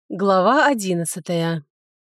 Глава 11.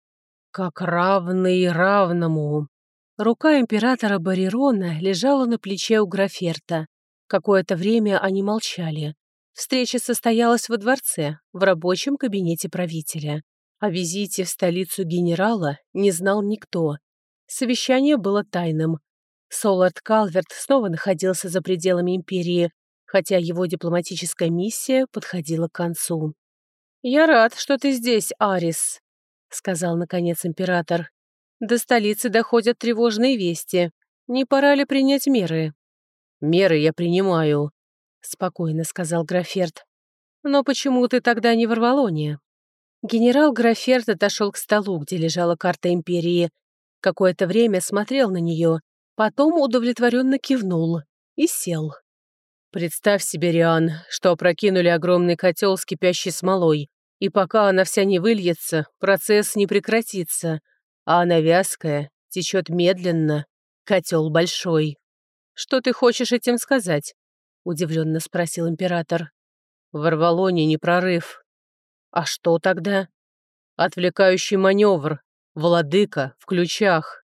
Как равный равному. Рука императора Барирона лежала на плече у Граферта. Какое-то время они молчали. Встреча состоялась во дворце, в рабочем кабинете правителя. О визите в столицу генерала не знал никто. Совещание было тайным. Солард Калверт снова находился за пределами империи, хотя его дипломатическая миссия подходила к концу. «Я рад, что ты здесь, Арис», — сказал, наконец, император. «До столицы доходят тревожные вести. Не пора ли принять меры?» «Меры я принимаю», — спокойно сказал Граферт. «Но почему ты тогда не в Арвалоне?» Генерал Граферт отошел к столу, где лежала карта империи. Какое-то время смотрел на нее, потом удовлетворенно кивнул и сел. «Представь себе, Риан, что опрокинули огромный котел с кипящей смолой, и пока она вся не выльется, процесс не прекратится, а она вязкая, течет медленно, котел большой. Что ты хочешь этим сказать?» — удивленно спросил император. «В Арвалоне не прорыв». «А что тогда?» «Отвлекающий маневр. Владыка в ключах».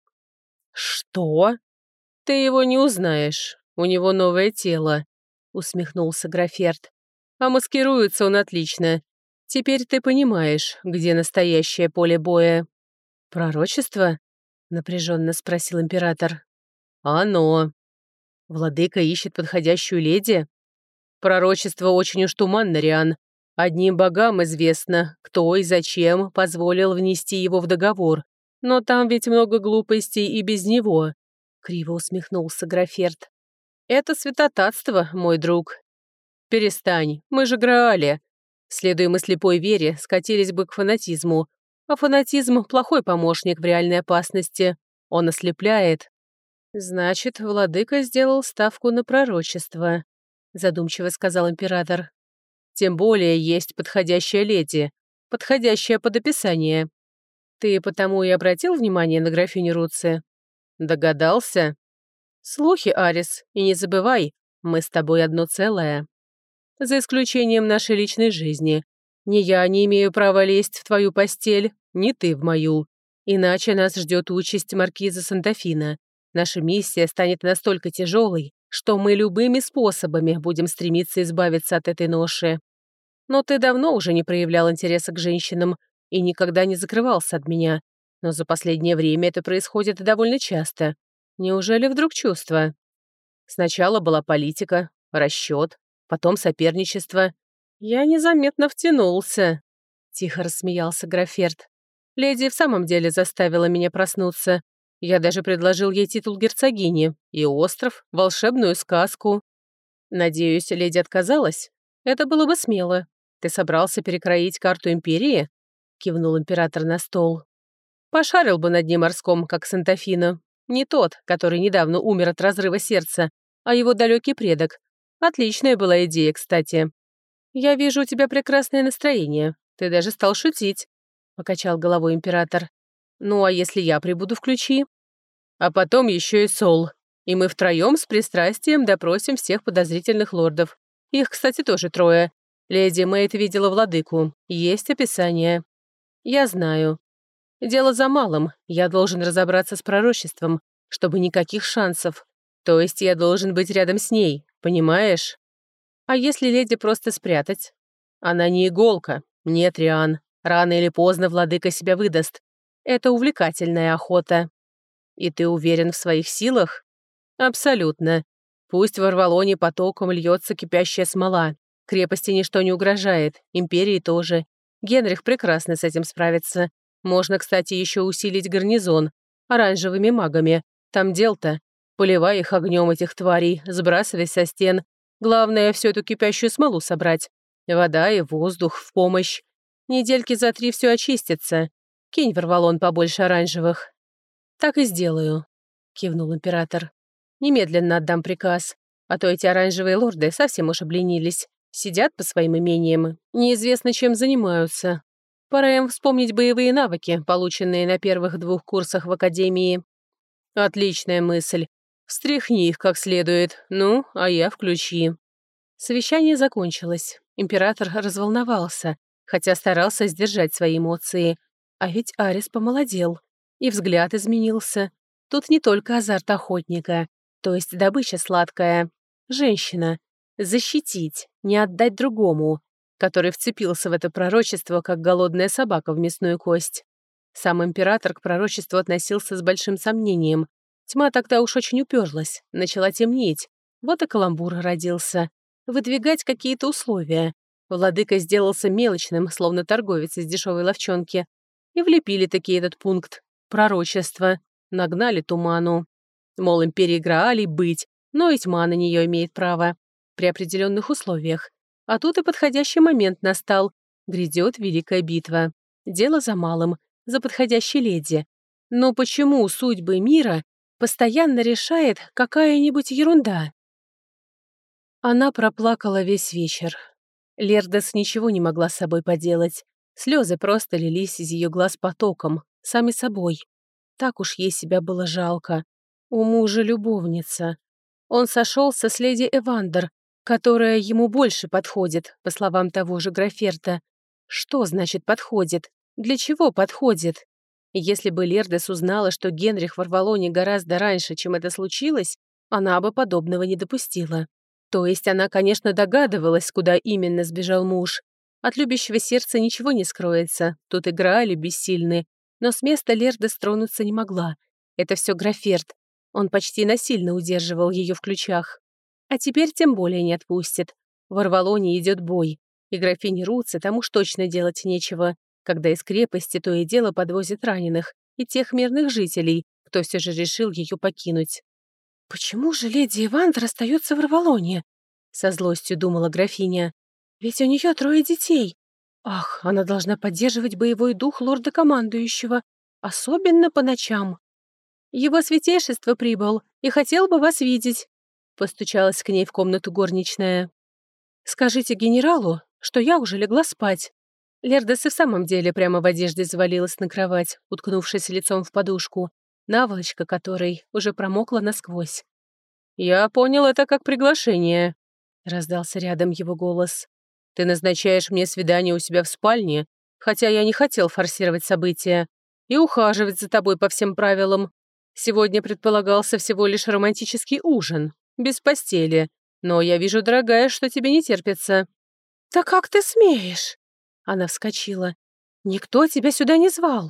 «Что?» «Ты его не узнаешь. У него новое тело», — усмехнулся Граферт. «А маскируется он отлично. Теперь ты понимаешь, где настоящее поле боя». «Пророчество?» — напряженно спросил император. «Оно. Владыка ищет подходящую леди? Пророчество очень уж туманно, Риан. Одним богам известно, кто и зачем позволил внести его в договор. Но там ведь много глупостей и без него», — криво усмехнулся Граферт. «Это святотатство, мой друг». «Перестань, мы же Граали. Следуя мы слепой вере, скатились бы к фанатизму. А фанатизм – плохой помощник в реальной опасности. Он ослепляет». «Значит, владыка сделал ставку на пророчество», – задумчиво сказал император. «Тем более есть подходящая леди, подходящая под описание. Ты потому и обратил внимание на графиню Руци? Догадался? Слухи, Арис, и не забывай, мы с тобой одно целое. За исключением нашей личной жизни. Ни я не имею права лезть в твою постель, ни ты в мою. Иначе нас ждет участь маркиза Сантафина. Наша миссия станет настолько тяжелой, что мы любыми способами будем стремиться избавиться от этой ноши. Но ты давно уже не проявлял интереса к женщинам и никогда не закрывался от меня. Но за последнее время это происходит довольно часто. Неужели вдруг чувство? Сначала была политика, расчет, потом соперничество. Я незаметно втянулся. Тихо рассмеялся Граферт. Леди в самом деле заставила меня проснуться. Я даже предложил ей титул герцогини и остров, волшебную сказку. Надеюсь, леди отказалась? Это было бы смело. Ты собрался перекроить карту империи? Кивнул император на стол. Пошарил бы на дне морском, как Сантафина. Не тот, который недавно умер от разрыва сердца, а его далекий предок. Отличная была идея, кстати. Я вижу у тебя прекрасное настроение. Ты даже стал шутить, покачал головой император. Ну, а если я прибуду в ключи? А потом еще и Сол. И мы втроем с пристрастием допросим всех подозрительных лордов. Их, кстати, тоже трое. Леди Мэйд видела владыку. Есть описание. Я знаю. Дело за малым. Я должен разобраться с пророчеством, чтобы никаких шансов. То есть я должен быть рядом с ней, понимаешь? А если леди просто спрятать? Она не иголка. Нет, Риан. Рано или поздно владыка себя выдаст. Это увлекательная охота. И ты уверен в своих силах? Абсолютно. Пусть в Арвалоне потоком льется кипящая смола. Крепости ничто не угрожает, империи тоже. Генрих прекрасно с этим справится. Можно, кстати, еще усилить гарнизон. Оранжевыми магами. Там дел-то. Поливай их огнем, этих тварей, сбрасывай со стен. Главное, всю эту кипящую смолу собрать. Вода и воздух в помощь. Недельки за 3 все очистится. Кинь в Арвалон побольше оранжевых. «Так и сделаю», — кивнул император. «Немедленно отдам приказ, а то эти оранжевые лорды совсем уж обленились. Сидят по своим имениям, неизвестно чем занимаются. Пора им вспомнить боевые навыки, полученные на первых 2 курсах в академии». «Отличная мысль. Встряхни их как следует. Ну, а я в ключи». Совещание закончилось. Император разволновался. хотя старался сдержать свои эмоции. А ведь Арис помолодел, и взгляд изменился. Тут не только азарт охотника, то есть добыча сладкая. Женщина. Защитить, не отдать другому, который вцепился в это пророчество, как голодная собака в мясную кость. Сам император к пророчеству относился с большим сомнением. Тьма тогда уж очень уперлась, начала темнеть. Вот и каламбур родился. Выдвигать какие-то условия. Владыка сделался мелочным, словно торговец из дешевой ловчонки. И влепили такие этот пункт. Пророчество. Нагнали туману. Мол, империи Граалей быть, но и тьма на нее имеет право. При определенных условиях. А тут и подходящий момент настал. Грядет великая битва. Дело за малым, за подходящей леди. Но почему судьбы мира постоянно решает какая-нибудь ерунда? Она проплакала весь вечер. Лердес ничего не могла с собой поделать. Слезы просто лились из ее глаз потоком, сами собой. Так уж ей себя было жалко. У мужа любовница. Он сошелся с леди Эвандер, которая ему больше подходит, по словам того же Граферта. Что значит подходит? Для чего подходит? Если бы Лердес узнала, что Генрих в Арвалоне гораздо раньше, чем это случилось, она бы подобного не допустила. То есть она, конечно, догадывалась, куда именно сбежал муж. От любящего сердца ничего не скроется, тут играли бессильны. Но с места Лердес тронуться не могла. Это все Граферт. Он почти насильно удерживал ее в ключах. А теперь тем более не отпустит. В Арвалоне идет бой, и графине Руце там уж точно делать нечего, когда из крепости то и дело подвозят раненых и тех мирных жителей, кто все же решил ее покинуть. «Почему же леди Эвандер остается в Арвалоне?» — со злостью думала графиня. «Ведь у нее 3 детей. Ах, она должна поддерживать боевой дух лорда-командующего, особенно по ночам». «Его святейшество прибыл и хотел бы вас видеть», — постучалась к ней в комнату горничная. «Скажите генералу, что я уже легла спать». Лердес и в самом деле прямо в одежде завалилась на кровать, уткнувшись лицом в подушку, наволочка которой уже промокла насквозь. «Я понял это как приглашение», — раздался рядом его голос. «Ты назначаешь мне свидание у себя в спальне, хотя я не хотел форсировать события, и ухаживать за тобой по всем правилам. Сегодня предполагался всего лишь романтический ужин, без постели, но я вижу, дорогая, что тебе не терпится». «Да как ты смеешь?» Она вскочила. «Никто тебя сюда не звал».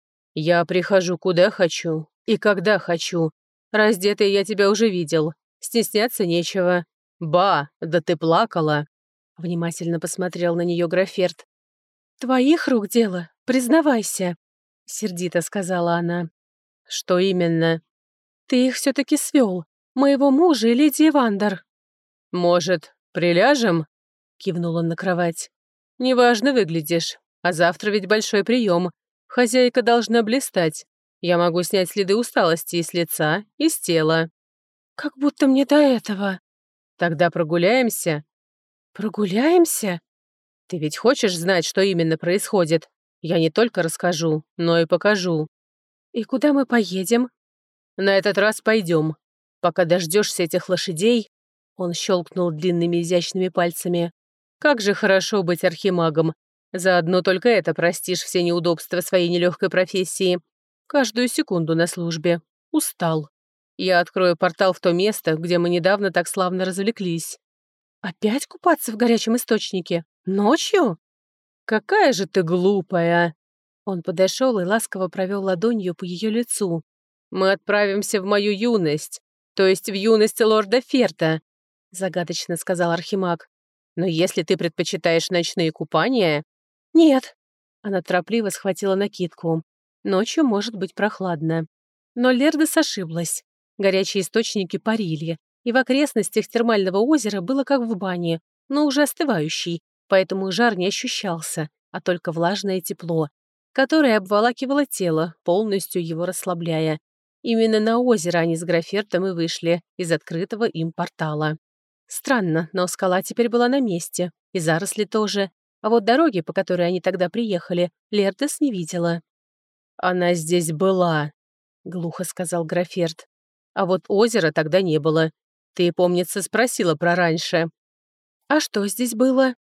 «Я прихожу куда хочу и когда хочу. Раздетый я тебя уже видел. Стесняться нечего. Ба, да ты плакала!» Внимательно посмотрел на нее Граферт. «Твоих рук дело, признавайся», — сердито сказала она. «Что именно?» «Ты их все-таки свел, моего мужа и леди Эвандер». «Может, приляжем?» — кивнул он на кровать. «Неважно выглядишь, а завтра ведь большой прием. Хозяйка должна блистать. Я могу снять следы усталости и с лица, и с тела». «Как будто мне до этого». «Тогда прогуляемся?» «Прогуляемся?» «Ты ведь хочешь знать, что именно происходит? Я не только расскажу, но и покажу». «И куда мы поедем?» «На этот раз пойдем. Пока дождешься этих лошадей...» Он щелкнул длинными изящными пальцами. «Как же хорошо быть архимагом. Заодно только это простишь все неудобства своей нелегкой профессии. Каждую секунду на службе. Устал. Я открою портал в то место, где мы недавно так славно развлеклись». «Опять купаться в горячем источнике? Ночью?» «Какая же ты глупая!» Он подошел и ласково провел ладонью по ее лицу. «Мы отправимся в мою юность, то есть в юность лорда Ферта», загадочно сказал Архимаг. «Но если ты предпочитаешь ночные купания...» «Нет». Она торопливо схватила накидку. Ночью может быть прохладно. Но Лердес ошиблась. Горячие источники парили, и в окрестностях термального озера было как в бане, но уже остывающий, поэтому жар не ощущался, а только влажное тепло, которое обволакивало тело, полностью его расслабляя. Именно на озеро они с Графертом и вышли из открытого им портала. Странно, но скала теперь была на месте, и заросли тоже, а вот дороги, по которой они тогда приехали, Лердес не видела. «Она здесь была», — глухо сказал Граферт. «А вот озера тогда не было. Ты, помнится, спросила про раньше». «А что здесь было?»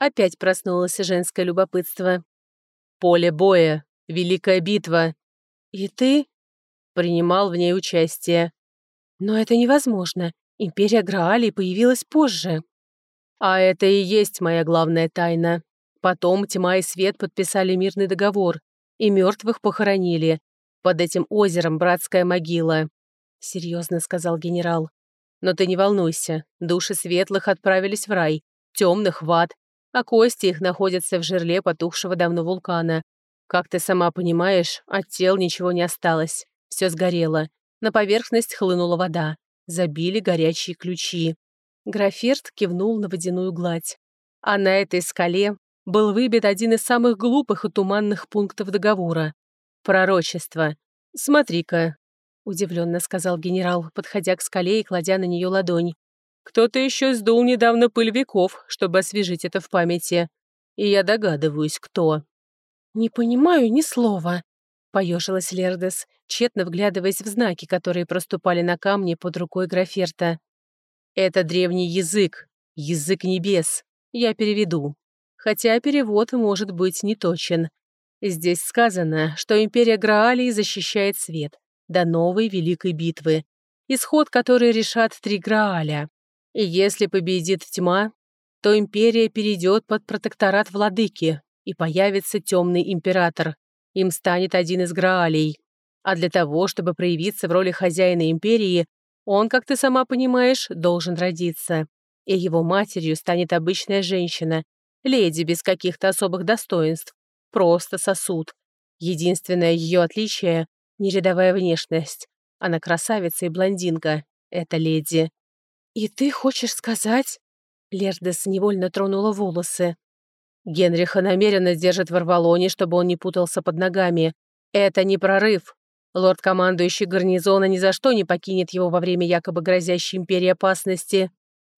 Опять проснулось женское любопытство. «Поле боя. Великая битва. И ты?» «Принимал в ней участие». «Но это невозможно. Империя Граалей появилась позже». «А это и есть моя главная тайна. Потом тьма и свет подписали мирный договор, и мертвых похоронили. Под этим озером братская могила», — серьезно сказал генерал. «Но ты не волнуйся, души светлых отправились в рай, темных в ад, а кости их находятся в жерле потухшего давно вулкана. Как ты сама понимаешь, от тел ничего не осталось, все сгорело. На поверхность хлынула вода, забили горячие ключи». Граферт кивнул на водяную гладь. А на этой скале был выбит один из самых глупых и туманных пунктов договора. Пророчество. «Смотри-ка», — удивленно сказал генерал, подходя к скале и кладя на нее ладонь. «Кто-то еще сдул недавно пыль веков, чтобы освежить это в памяти. И я догадываюсь, кто». «Не понимаю ни слова», — поежилась Лердес, тщетно вглядываясь в знаки, которые проступали на камне под рукой Граферта. «Это древний язык, язык небес. Я переведу. Хотя перевод может быть неточен. Здесь сказано, что империя Граалей защищает свет до новой великой битвы, исход которой решат 3 Грааля. И если победит тьма, то империя перейдет под протекторат владыки, и появится темный император. Им станет один из Граалей. А для того, чтобы проявиться в роли хозяина империи, он, как ты сама понимаешь, должен родиться. И его матерью станет обычная женщина, леди без каких-то особых достоинств, просто сосуд. Единственное ее отличие — нерядовая внешность. Она красавица и блондинка. Это леди. «И ты хочешь сказать...» Лердес невольно тронула волосы. Генриха намеренно держит в Арвалоне, чтобы он не путался под ногами. Это не прорыв. Лорд-командующий гарнизона ни за что не покинет его во время якобы грозящей империи опасности.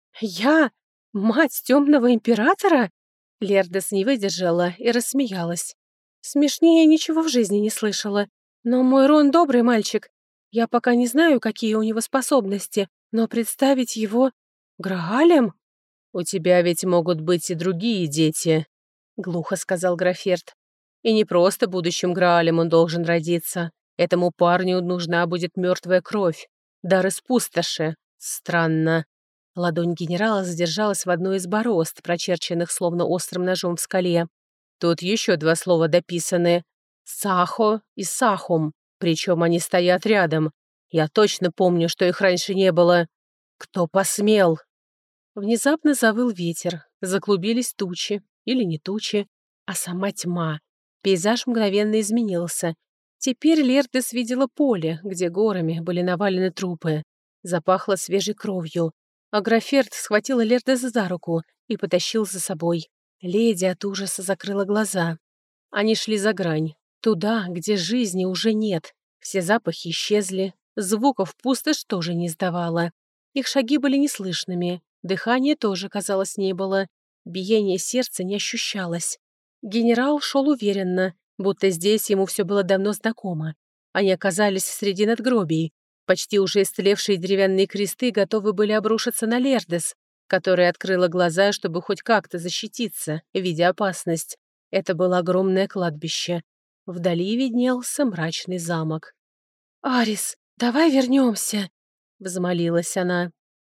«Я? Мать темного императора?» Лердес не выдержала и рассмеялась. «Смешнее ничего в жизни не слышала. Но мой Рон добрый мальчик. Я пока не знаю, какие у него способности, но представить его Граалем?» «У тебя ведь могут быть и другие дети», — глухо сказал Граферт. «И не просто будущим Граалем он должен родиться. Этому парню нужна будет мертвая кровь. Дар из пустоши. Странно». Ладонь генерала задержалась в одной из борозд, прочерченных словно острым ножом в скале. Тут еще 2 слова дописаны. «Сахо» и «Сахум». Причем они стоят рядом. Я точно помню, что их раньше не было. Кто посмел? Внезапно завыл ветер, заклубились тучи, или не тучи, а сама тьма. Пейзаж мгновенно изменился. Теперь Лердес видела поле, где горами были навалены трупы. Запахло свежей кровью. А Граферт схватила Лердес за руку и потащил за собой. Леди от ужаса закрыла глаза. Они шли за грань, туда, где жизни уже нет. Все запахи исчезли, звуков пустошь тоже не издавала. Их шаги были неслышными, дыхания тоже, казалось, не было, биение сердца не ощущалось. Генерал шел уверенно, будто здесь ему все было давно знакомо. Они оказались среди надгробий. Почти уже истлевшие деревянные кресты готовы были обрушиться на Лердес, которая открыла глаза, чтобы хоть как-то защититься, видя опасность. Это было огромное кладбище. Вдали виднелся мрачный замок. «Арис, давай вернемся», — взмолилась она.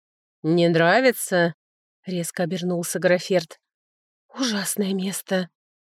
«Не нравится?» — резко обернулся Граферт. «Ужасное место».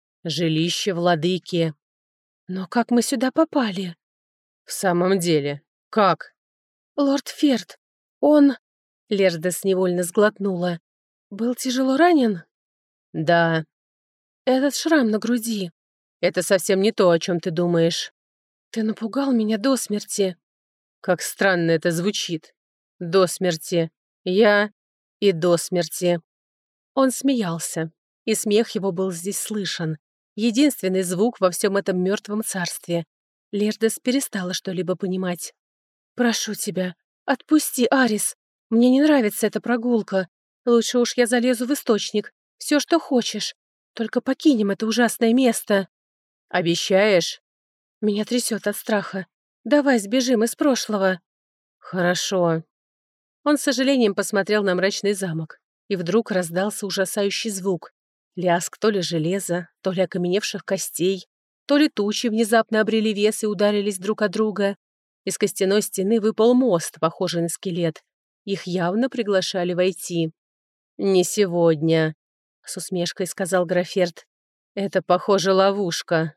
«Жилище владыки». «Но как мы сюда попали?» «В самом деле, как?» «Лорд Ферд, он...» Лердес невольно сглотнула. «Был тяжело ранен?» «Да». «Этот шрам на груди...» «Это совсем не то, о чем ты думаешь». «Ты напугал меня до смерти». «Как странно это звучит. До смерти. Я и до смерти». Он смеялся, и смех его был здесь слышен. Единственный звук во всем этом мертвом царстве. Лердес перестала что-либо понимать. «Прошу тебя, отпусти, Арис. Мне не нравится эта прогулка. Лучше уж я залезу в источник. Все, что хочешь. Только покинем это ужасное место». «Обещаешь?» Меня трясет от страха. «Давай сбежим из прошлого». «Хорошо». Он с сожалением посмотрел на мрачный замок, и вдруг раздался ужасающий звук. Лязг то ли железа, то ли окаменевших костей, то ли тучи внезапно обрели вес и ударились друг от друга. Из костяной стены выпал мост, похожий на скелет. Их явно приглашали войти. «Не сегодня», — с усмешкой сказал Граферт. «Это, похоже, ловушка.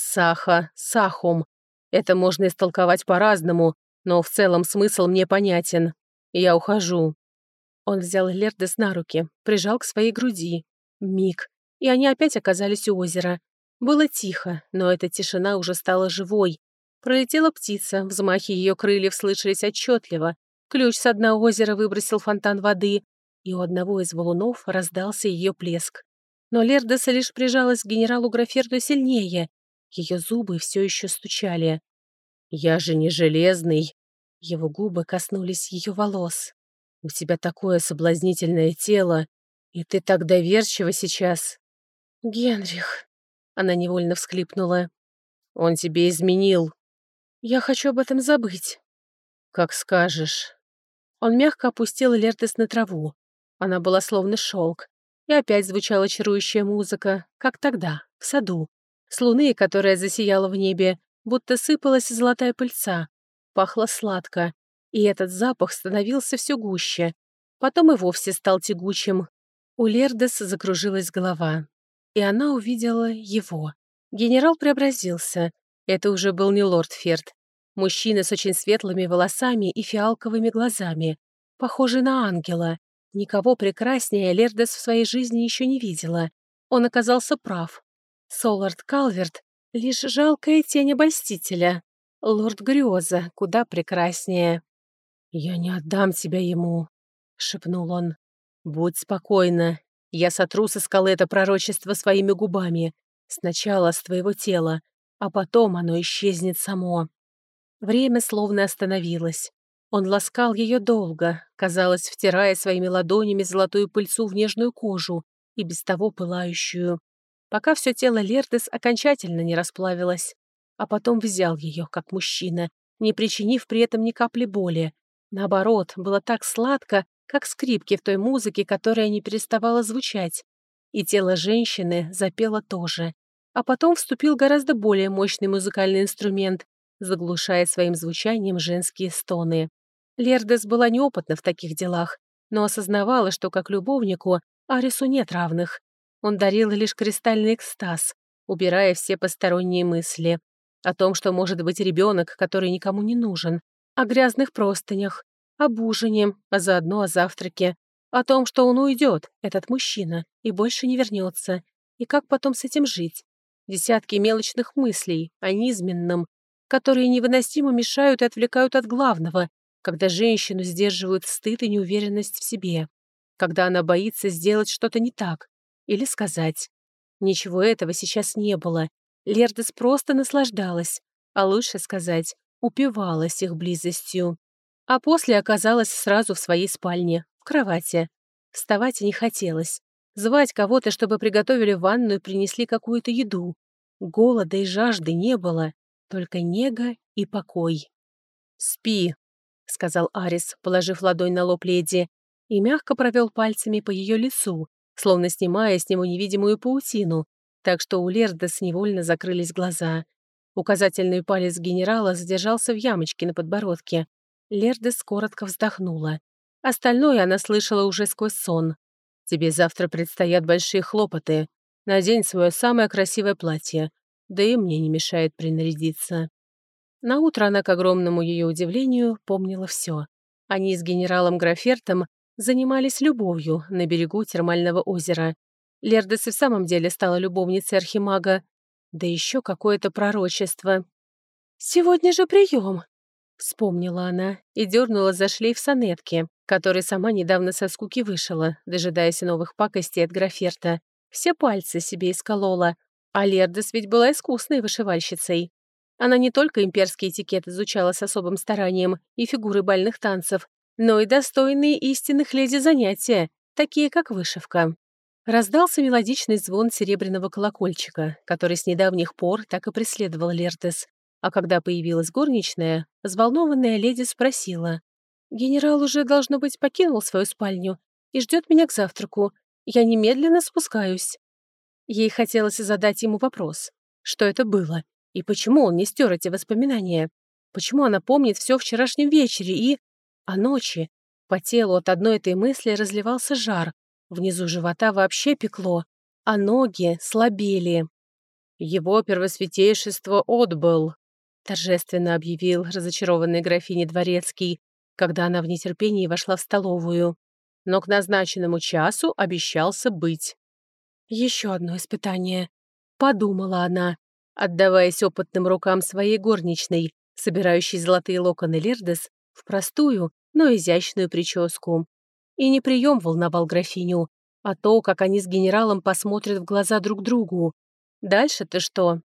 Саха, Сахум. Это можно истолковать по-разному, но в целом смысл мне понятен. Я ухожу». Он взял Лердес на руки, прижал к своей груди. Миг, и они опять оказались у озера. Было тихо, но эта тишина уже стала живой. Пролетела птица, взмахи ее крыльев слышались отчетливо. Ключ с дна озера выбросил фонтан воды, и у одного из валунов раздался ее плеск. Но Лердеса лишь прижалась к генералу Граферту сильнее. Ее зубы все еще стучали. «Я же не железный!» Его губы коснулись ее волос. «У тебя такое соблазнительное тело, и ты так доверчива сейчас!» «Генрих!» Она невольно всхлипнула. «Он тебе изменил!» «Я хочу об этом забыть!» «Как скажешь!» Он мягко опустил Лердес на траву. Она была словно шелк. И опять звучала чарующая музыка, как тогда, в саду. С луны, которая засияла в небе, будто сыпалась золотая пыльца. Пахло сладко, и этот запах становился все гуще. Потом и вовсе стал тягучим. У Лердес закружилась голова. И она увидела его. Генерал преобразился. Это уже был не лорд Ферд. Мужчина с очень светлыми волосами и фиалковыми глазами. Похожий на ангела. Никого прекраснее Лердес в своей жизни еще не видела. Он оказался прав. Солард Калверт — лишь жалкая тень обольстителя. Лорд Грёза куда прекраснее. «Я не отдам тебя ему», — шепнул он. «Будь спокойна. Я сотру со скалы это пророчество своими губами. Сначала с твоего тела, а потом оно исчезнет само». Время словно остановилось. Он ласкал ее долго, казалось, втирая своими ладонями золотую пыльцу в нежную кожу и без того пылающую, пока все тело Лердес окончательно не расплавилось. А потом взял ее, как мужчина, не причинив при этом ни капли боли. Наоборот, было так сладко, как скрипки в той музыке, которая не переставала звучать. И тело женщины запело тоже. А потом вступил гораздо более мощный музыкальный инструмент, заглушая своим звучанием женские стоны. Лердес была неопытна в таких делах, но осознавала, что как любовнику Арису нет равных. Он дарил лишь кристальный экстаз, убирая все посторонние мысли. О том, что может быть ребенок, который никому не нужен, о грязных простынях, об ужине, а заодно о завтраке, о том, что он уйдет, этот мужчина, и больше не вернется, и как потом с этим жить. Десятки мелочных мыслей о низменном, которые невыносимо мешают и отвлекают от главного, когда женщину сдерживают стыд и неуверенность в себе, когда она боится сделать что-то не так или сказать. Ничего этого сейчас не было. Лердес просто наслаждалась, а лучше сказать, упивалась их близостью. А после оказалась сразу в своей спальне, в кровати. Вставать не хотелось. Звать кого-то, чтобы приготовили ванну и принесли какую-то еду. Голода и жажды не было. Только нега и покой. «Спи», — сказал Арис, положив ладонь на лоб леди, и мягко провел пальцами по ее лицу, словно снимая с него невидимую паутину, так что у Лердес невольно закрылись глаза. Указательный палец генерала задержался в ямочке на подбородке. Лердес коротко вздохнула. Остальное она слышала уже сквозь сон. «Тебе завтра предстоят большие хлопоты. Надень свое самое красивое платье. Да и мне не мешает принарядиться». Наутро она, к огромному ее удивлению, помнила все. Они с генералом Графертом занимались любовью на берегу термального озера. Лердес и в самом деле стала любовницей архимага. Да еще какое-то пророчество. «Сегодня же прием!» — вспомнила она и дернула за шлейф сонетки, который сама недавно со скуки вышила, дожидаясь новых пакостей от Граферта. Все пальцы себе исколола, а Лердес ведь была искусной вышивальщицей. Она не только имперский этикет изучала с особым старанием и фигуры бальных танцев, но и достойные истинных леди занятия, такие как вышивка. Раздался мелодичный звон серебряного колокольчика, который с недавних пор так и преследовал Лердес. А когда появилась горничная, взволнованная леди спросила: «Генерал уже, должно быть, покинул свою спальню и ждет меня к завтраку. Я немедленно спускаюсь». Ей хотелось задать ему вопрос, что это было, и почему он не стер эти воспоминания, почему она помнит все о вчерашнем вечере и... о ночи. По телу от одной этой мысли разливался жар, внизу живота вообще пекло, а ноги слабели. «Его первосвятейшество отбыл», — торжественно объявил разочарованной графине Дворецкий, когда она в нетерпении вошла в столовую. Но к назначенному часу обещался быть. Еще одно испытание. Подумала она, отдаваясь опытным рукам своей горничной, собирающей золотые локоны Лердес в простую, но изящную прическу. И не прием волновал графиню, а то, как они с генералом посмотрят в глаза друг другу. Дальше-то что?